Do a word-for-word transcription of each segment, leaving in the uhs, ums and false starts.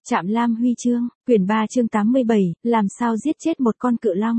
Trạm Lam Huy chương, quyển ba chương tám mươi bảy, làm sao giết chết một con cự long.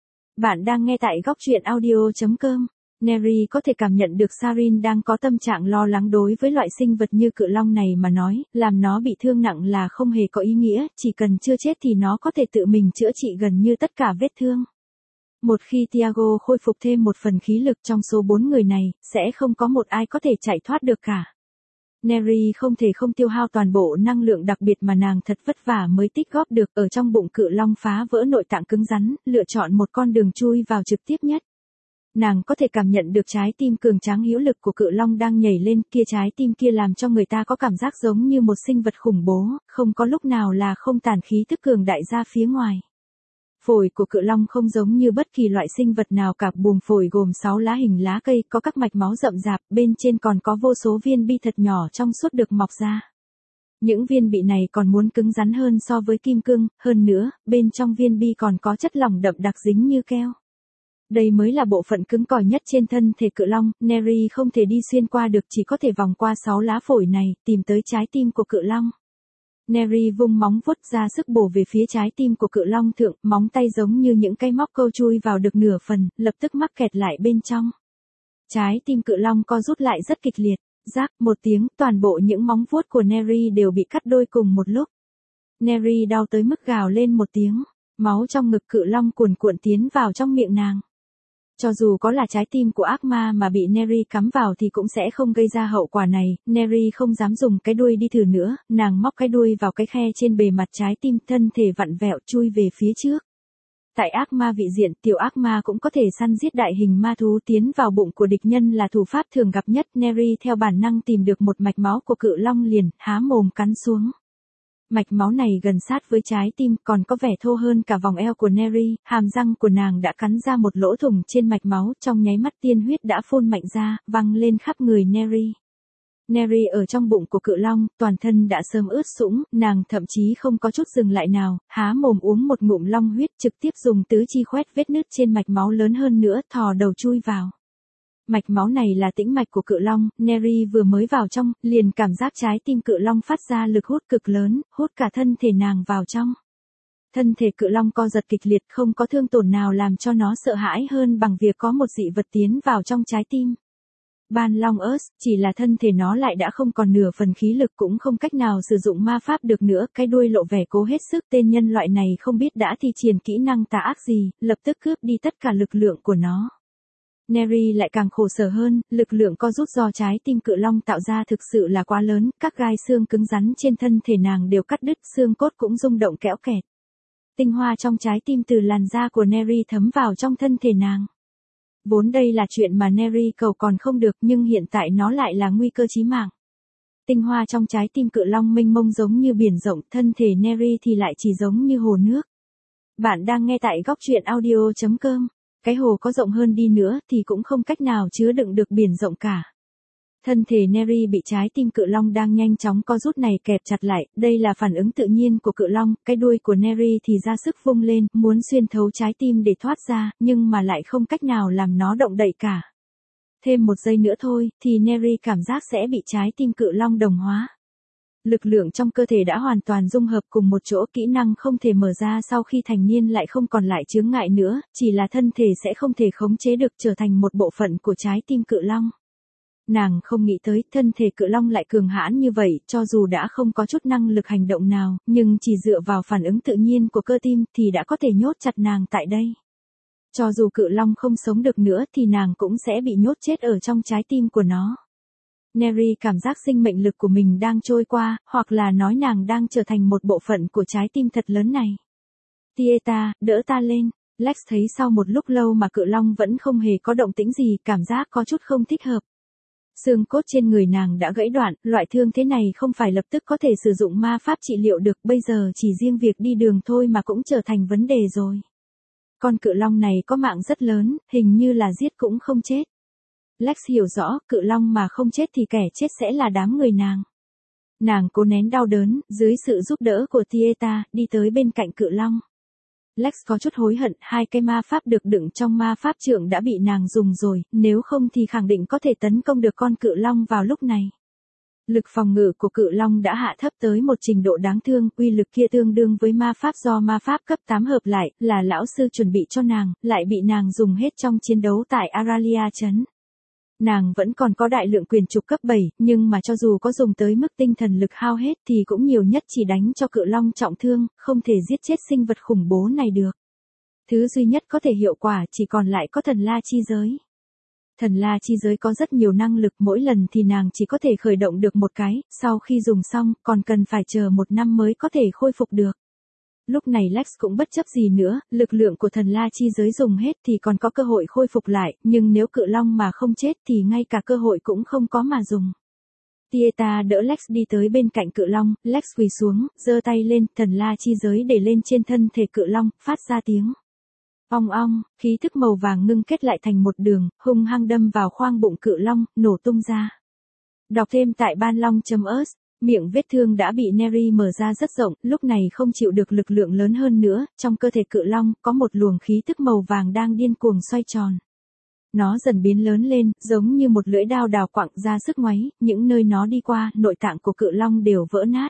Bạn đang nghe tại góc truyện audio chấm com. Neri có thể cảm nhận được Sarin đang có tâm trạng lo lắng đối với loại sinh vật như cự long này mà nói, làm nó bị thương nặng là không hề có ý nghĩa, chỉ cần chưa chết thì nó có thể tự mình chữa trị gần như tất cả vết thương. Một khi Tiago khôi phục thêm một phần khí lực trong số bốn người này, sẽ không có một ai có thể chạy thoát được cả. Neri không thể không tiêu hao toàn bộ năng lượng đặc biệt mà nàng thật vất vả mới tích góp được ở trong bụng cự long phá vỡ nội tạng cứng rắn, lựa chọn một con đường chui vào trực tiếp nhất. Nàng có thể cảm nhận được trái tim cường tráng hữu lực của cự long đang nhảy lên, kia trái tim kia làm cho người ta có cảm giác giống như một sinh vật khủng bố, không có lúc nào là không tàn khí tức cường đại ra phía ngoài. Phổi của cự long không giống như bất kỳ loại sinh vật nào cả, buồng phổi gồm sáu lá hình lá cây, có các mạch máu rậm rạp, bên trên còn có vô số viên bi thật nhỏ trong suốt được mọc ra. Những viên bi này còn muốn cứng rắn hơn so với kim cương, hơn nữa, bên trong viên bi còn có chất lỏng đậm đặc dính như keo. Đây mới là bộ phận cứng cỏi nhất trên thân thể cự long, Neri không thể đi xuyên qua được, chỉ có thể vòng qua sáu lá phổi này, tìm tới trái tim của cự long. Neri vung móng vuốt ra sức bổ về phía trái tim của cự long thượng, móng tay giống như những cây móc câu chui vào được nửa phần, lập tức mắc kẹt lại bên trong. Trái tim cự long co rút lại rất kịch liệt, rác một tiếng, toàn bộ những móng vuốt của Neri đều bị cắt đôi cùng một lúc. Neri đau tới mức gào lên một tiếng, máu trong ngực cự long cuồn cuộn tiến vào trong miệng nàng. Cho dù có là trái tim của ác ma mà bị Neri cắm vào thì cũng sẽ không gây ra hậu quả này, Neri không dám dùng cái đuôi đi thử nữa, nàng móc cái đuôi vào cái khe trên bề mặt trái tim, thân thể vặn vẹo chui về phía trước. Tại ác ma vị diện, tiểu ác ma cũng có thể săn giết đại hình ma thú, tiến vào bụng của địch nhân là thủ pháp thường gặp nhất. Neri theo bản năng tìm được một mạch máu của cự long liền, há mồm cắn xuống. Mạch máu này gần sát với trái tim, còn có vẻ thô hơn cả vòng eo của Neri, hàm răng của nàng đã cắn ra một lỗ thủng trên mạch máu, trong nháy mắt tiên huyết đã phun mạnh ra, văng lên khắp người Neri. Neri ở trong bụng của cự long, toàn thân đã sớm ướt sũng, nàng thậm chí không có chút dừng lại nào, há mồm uống một ngụm long huyết, trực tiếp dùng tứ chi khoét vết nứt trên mạch máu lớn hơn nữa, thò đầu chui vào. Mạch máu này là tĩnh mạch của cự long, Neri vừa mới vào trong, liền cảm giác trái tim cự long phát ra lực hút cực lớn, hút cả thân thể nàng vào trong. Thân thể cự long co giật kịch liệt, không có thương tổn nào làm cho nó sợ hãi hơn bằng việc có một dị vật tiến vào trong trái tim. Ban Long Earth, chỉ là thân thể nó lại đã không còn nửa phần khí lực, cũng không cách nào sử dụng ma pháp được nữa, cái đuôi lộ vẻ cố hết sức, tên nhân loại này không biết đã thi triển kỹ năng tà ác gì, lập tức cướp đi tất cả lực lượng của nó. Neri lại càng khổ sở hơn, lực lượng co rút do trái tim cự long tạo ra thực sự là quá lớn, các gai xương cứng rắn trên thân thể nàng đều cắt đứt, xương cốt cũng rung động kẽo kẹt. Tinh hoa trong trái tim từ làn da của Neri thấm vào trong thân thể nàng. Vốn đây là chuyện mà Neri cầu còn không được, nhưng hiện tại nó lại là nguy cơ chí mạng. Tinh hoa trong trái tim cự long mênh mông giống như biển rộng, thân thể Neri thì lại chỉ giống như hồ nước. Bạn đang nghe tại góc truyện audio chấm com. Cái hồ có rộng hơn đi nữa thì cũng không cách nào chứa đựng được biển rộng cả. Thân thể Neri bị trái tim cự long đang nhanh chóng co rút này kẹp chặt lại, đây là phản ứng tự nhiên của cự long, cái đuôi của Neri thì ra sức vung lên, muốn xuyên thấu trái tim để thoát ra, nhưng mà lại không cách nào làm nó động đậy cả. Thêm một giây nữa thôi, thì Neri cảm giác sẽ bị trái tim cự long đồng hóa. Lực lượng trong cơ thể đã hoàn toàn dung hợp cùng một chỗ, kỹ năng không thể mở ra sau khi thành niên lại không còn lại chướng ngại nữa, chỉ là thân thể sẽ không thể khống chế được, trở thành một bộ phận của trái tim cự long. Nàng không nghĩ tới thân thể cự long lại cường hãn như vậy, cho dù đã không có chút năng lực hành động nào, nhưng chỉ dựa vào phản ứng tự nhiên của cơ tim thì đã có thể nhốt chặt nàng tại đây. Cho dù cự long không sống được nữa thì nàng cũng sẽ bị nhốt chết ở trong trái tim của nó. Neri cảm giác sinh mệnh lực của mình đang trôi qua, hoặc là nói nàng đang trở thành một bộ phận của trái tim thật lớn này. Tieta, đỡ ta lên. Lex thấy sau một lúc lâu mà cự long vẫn không hề có động tĩnh gì, cảm giác có chút không thích hợp. Xương cốt trên người nàng đã gãy đoạn, loại thương thế này không phải lập tức có thể sử dụng ma pháp trị liệu được, bây giờ chỉ riêng việc đi đường thôi mà cũng trở thành vấn đề rồi. Con cự long này có mạng rất lớn, hình như là giết cũng không chết. Lex hiểu rõ, cự long mà không chết thì kẻ chết sẽ là đám người nàng. Nàng cố nén đau đớn, dưới sự giúp đỡ của Tieta, đi tới bên cạnh cự long. Lex có chút hối hận, hai cái ma pháp được đựng trong ma pháp trượng đã bị nàng dùng rồi, nếu không thì khẳng định có thể tấn công được con cự long vào lúc này. Lực phòng ngự của cự long đã hạ thấp tới một trình độ đáng thương, uy lực kia tương đương với ma pháp do ma pháp cấp tám hợp lại, là lão sư chuẩn bị cho nàng, lại bị nàng dùng hết trong chiến đấu tại Aralia trấn. Nàng vẫn còn có đại lượng quyền trục cấp bảy, nhưng mà cho dù có dùng tới mức tinh thần lực hao hết thì cũng nhiều nhất chỉ đánh cho cự long trọng thương, không thể giết chết sinh vật khủng bố này được. Thứ duy nhất có thể hiệu quả chỉ còn lại có thần la chi giới. Thần la chi giới có rất nhiều năng lực, mỗi lần thì nàng chỉ có thể khởi động được một cái, sau khi dùng xong còn cần phải chờ một năm mới có thể khôi phục được. Lúc này Lex cũng bất chấp gì nữa, lực lượng của thần la chi giới dùng hết thì còn có cơ hội khôi phục lại, nhưng nếu cự long mà không chết thì ngay cả cơ hội cũng không có mà dùng. Tieta đỡ Lex đi tới bên cạnh cự long, Lex quỳ xuống, giơ tay lên, thần la chi giới để lên trên thân thể cự long, phát ra tiếng ong ong, khí thức màu vàng ngưng kết lại thành một đường, hung hăng đâm vào khoang bụng cự long, nổ tung ra. Đọc thêm tại banlong.us, miệng vết thương đã bị Neri mở ra rất rộng, lúc này không chịu được lực lượng lớn hơn nữa, trong cơ thể cự long có một luồng khí thức màu vàng đang điên cuồng xoay tròn. Nó dần biến lớn lên, giống như một lưỡi dao đào quặng ra sức ngoáy, những nơi nó đi qua, nội tạng của cự long đều vỡ nát.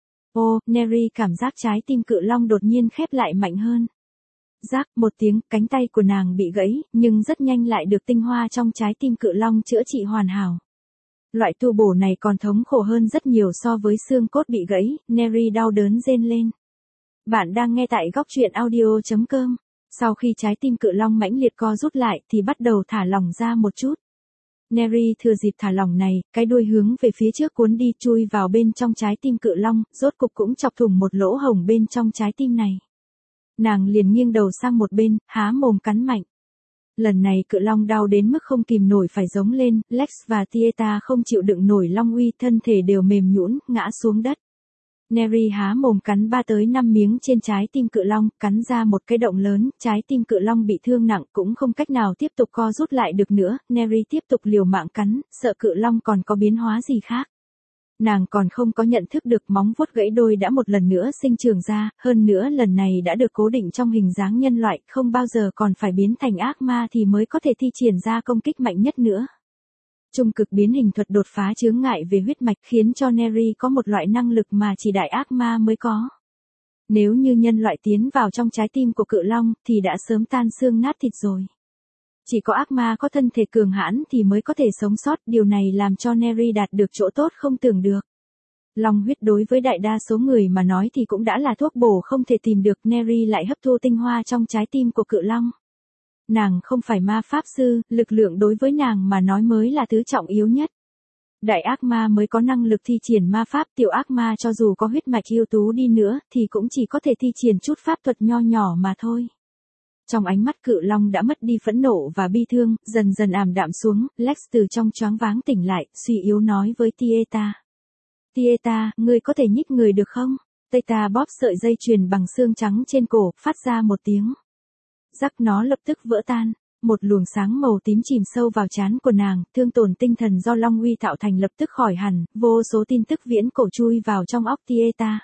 Ô, Neri cảm giác trái tim cự long đột nhiên khép lại mạnh hơn. Rác một tiếng, cánh tay của nàng bị gãy, nhưng rất nhanh lại được tinh hoa trong trái tim cự long chữa trị hoàn hảo. Loại tu bổ này còn thống khổ hơn rất nhiều so với xương cốt bị gãy, Neri đau đớn rên lên. Bạn đang nghe tại góc truyện audio chấm com. Sau khi trái tim cự long mãnh liệt co rút lại thì bắt đầu thả lỏng ra một chút. Neri thừa dịp thả lỏng này, cái đuôi hướng về phía trước cuốn đi chui vào bên trong trái tim cự long, rốt cục cũng chọc thủng một lỗ hổng bên trong trái tim này. Nàng liền nghiêng đầu sang một bên, há mồm cắn mạnh. Lần này cự long đau đến mức không kìm nổi phải giống lên, Lex và Tieta không chịu đựng nổi long uy, thân thể đều mềm nhũn, ngã xuống đất. Neri há mồm cắn ba tới năm miếng trên trái tim cự long, cắn ra một cái động lớn, trái tim cự long bị thương nặng cũng không cách nào tiếp tục co rút lại được nữa, Neri tiếp tục liều mạng cắn, sợ cự long còn có biến hóa gì khác. Nàng còn không có nhận thức được móng vuốt gãy đôi đã một lần nữa sinh trưởng ra, hơn nữa lần này đã được cố định trong hình dáng nhân loại, không bao giờ còn phải biến thành ác ma thì mới có thể thi triển ra công kích mạnh nhất nữa. Trung cực biến hình thuật đột phá chướng ngại về huyết mạch khiến cho Neri có một loại năng lực mà chỉ đại ác ma mới có. Nếu như nhân loại tiến vào trong trái tim của cự long thì đã sớm tan xương nát thịt rồi. Chỉ có ác ma có thân thể cường hãn thì mới có thể sống sót, điều này làm cho Neri đạt được chỗ tốt không tưởng được. Long huyết đối với đại đa số người mà nói thì cũng đã là thuốc bổ không thể tìm được, Neri lại hấp thu tinh hoa trong trái tim của cự long. Nàng không phải ma pháp sư, lực lượng đối với nàng mà nói mới là thứ trọng yếu nhất. Đại ác ma mới có năng lực thi triển ma pháp, tiểu ác ma cho dù có huyết mạch ưu tú đi nữa thì cũng chỉ có thể thi triển chút pháp thuật nho nhỏ mà thôi. Trong ánh mắt cự long đã mất đi phẫn nộ và bi thương, dần dần ảm đạm xuống, Lex từ trong choáng váng tỉnh lại, suy yếu nói với Tieta. Tieta, ngươi có thể nhích người được không? Tieta bóp sợi dây chuyền bằng xương trắng trên cổ, phát ra một tiếng. Rắc nó lập tức vỡ tan. Một luồng sáng màu tím chìm sâu vào trán của nàng, thương tổn tinh thần do long uy tạo thành lập tức khỏi hẳn, vô số tin tức viễn cổ chui vào trong óc Tieta.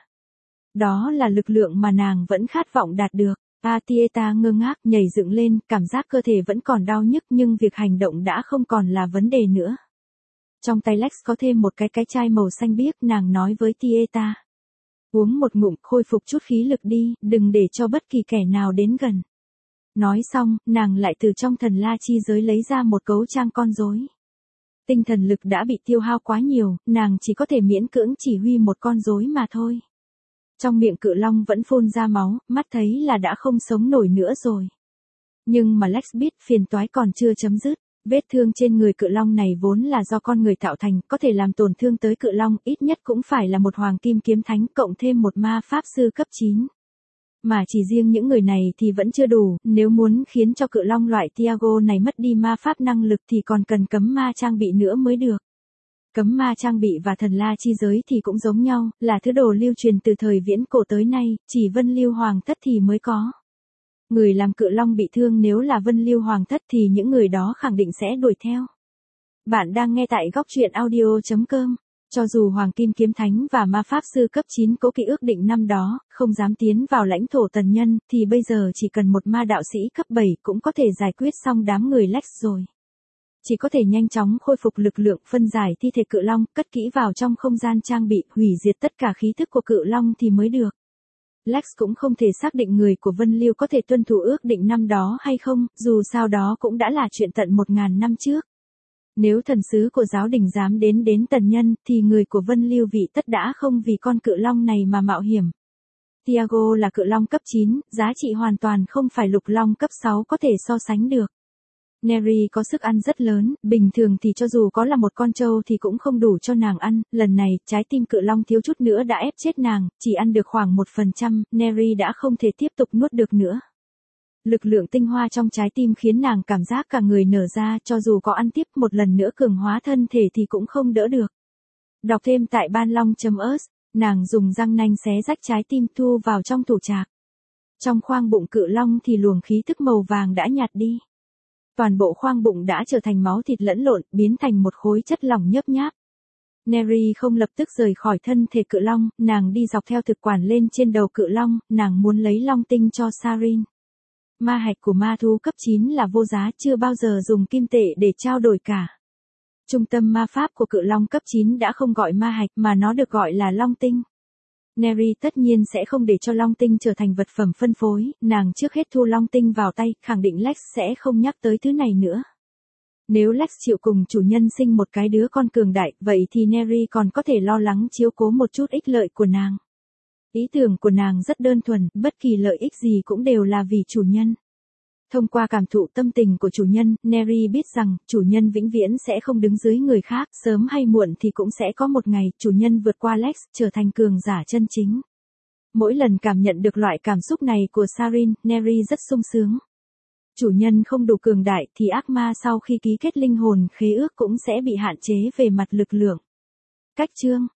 Đó là lực lượng mà nàng vẫn khát vọng đạt được. A Tieta ngơ ngác nhảy dựng lên, cảm giác cơ thể vẫn còn đau nhức nhưng việc hành động đã không còn là vấn đề nữa. Trong tay Lex có thêm một cái cái chai màu xanh biếc, nàng nói với Tieta. Uống một ngụm, khôi phục chút khí lực đi, đừng để cho bất kỳ kẻ nào đến gần. Nói xong, nàng lại từ trong thần la chi giới lấy ra một cấu trang con rối. Tinh thần lực đã bị tiêu hao quá nhiều, nàng chỉ có thể miễn cưỡng chỉ huy một con rối mà thôi. Trong miệng cự long vẫn phun ra máu, mắt thấy là đã không sống nổi nữa rồi. Nhưng mà Lex biết phiền toái còn chưa chấm dứt. Vết thương trên người cự long này vốn là do con người tạo thành, có thể làm tổn thương tới cự long, ít nhất cũng phải là một hoàng kim kiếm thánh cộng thêm một ma pháp sư cấp chín. Mà chỉ riêng những người này thì vẫn chưa đủ, nếu muốn khiến cho cự long loại Tiago này mất đi ma pháp năng lực thì còn cần cấm ma trang bị nữa mới được. Cấm ma trang bị và thần la chi giới thì cũng giống nhau, là thứ đồ lưu truyền từ thời viễn cổ tới nay, chỉ Vân Lưu Hoàng thất thì mới có. Người làm cự long bị thương nếu là Vân Lưu Hoàng thất thì những người đó khẳng định sẽ đuổi theo. Bạn đang nghe tại góc truyện audio chấm com. Cho dù Hoàng Kim Kiếm Thánh và ma pháp sư cấp chín cố kỵ ước định năm đó, không dám tiến vào lãnh thổ tần nhân, thì bây giờ chỉ cần một ma đạo sĩ cấp bảy cũng có thể giải quyết xong đám người Lex rồi. chỉ có thể nhanh chóng khôi phục lực lượng, phân giải thi thể cự long, cất kỹ vào trong không gian trang bị, hủy diệt tất cả khí thức của cự long thì mới được. Lex cũng không thể xác định người của Vân Lưu có thể tuân thủ ước định năm đó hay không, dù sao đó cũng đã là chuyện tận một ngàn năm trước. Nếu thần sứ của giáo đình dám đến đến Tần Nhân, thì người của Vân Lưu vị tất đã không vì con cự long này mà mạo hiểm. Tiago là cự long cấp chín, giá trị hoàn toàn không phải lục long cấp sáu có thể so sánh được. Neri có sức ăn rất lớn, bình thường thì cho dù có là một con trâu thì cũng không đủ cho nàng ăn, lần này, trái tim cự long thiếu chút nữa đã ép chết nàng, chỉ ăn được khoảng một phần trăm, Neri đã không thể tiếp tục nuốt được nữa. Lực lượng tinh hoa trong trái tim khiến nàng cảm giác cả người nở ra, cho dù có ăn tiếp một lần nữa cường hóa thân thể thì cũng không đỡ được. Đọc thêm tại banlong.us, nàng dùng răng nanh xé rách trái tim thu vào trong thủ trạc. Trong khoang bụng cự long thì luồng khí thức màu vàng đã nhạt đi. Toàn bộ khoang bụng đã trở thành máu thịt lẫn lộn, biến thành một khối chất lỏng nhớp nháp. Neri không lập tức rời khỏi thân thể cự long, nàng đi dọc theo thực quản lên trên đầu cự long, nàng muốn lấy long tinh cho Sarin. Ma hạch của ma thú cấp chín là vô giá, chưa bao giờ dùng kim tệ để trao đổi cả. Trung tâm ma pháp của cự long cấp chín đã không gọi ma hạch mà nó được gọi là long tinh. Neri tất nhiên sẽ không để cho long tinh trở thành vật phẩm phân phối, nàng trước hết thu long tinh vào tay, khẳng định Lex sẽ không nhắc tới thứ này nữa. Nếu Lex chịu cùng chủ nhân sinh một cái đứa con cường đại, vậy thì Neri còn có thể lo lắng chiếu cố một chút ích lợi của nàng. Ý tưởng của nàng rất đơn thuần, bất kỳ lợi ích gì cũng đều là vì chủ nhân. Thông qua cảm thụ tâm tình của chủ nhân, Neri biết rằng, chủ nhân vĩnh viễn sẽ không đứng dưới người khác, sớm hay muộn thì cũng sẽ có một ngày, chủ nhân vượt qua Lex, trở thành cường giả chân chính. Mỗi lần cảm nhận được loại cảm xúc này của Sarin, Neri rất sung sướng. Chủ nhân không đủ cường đại thì ác ma sau khi ký kết linh hồn khế ước cũng sẽ bị hạn chế về mặt lực lượng. Cách chương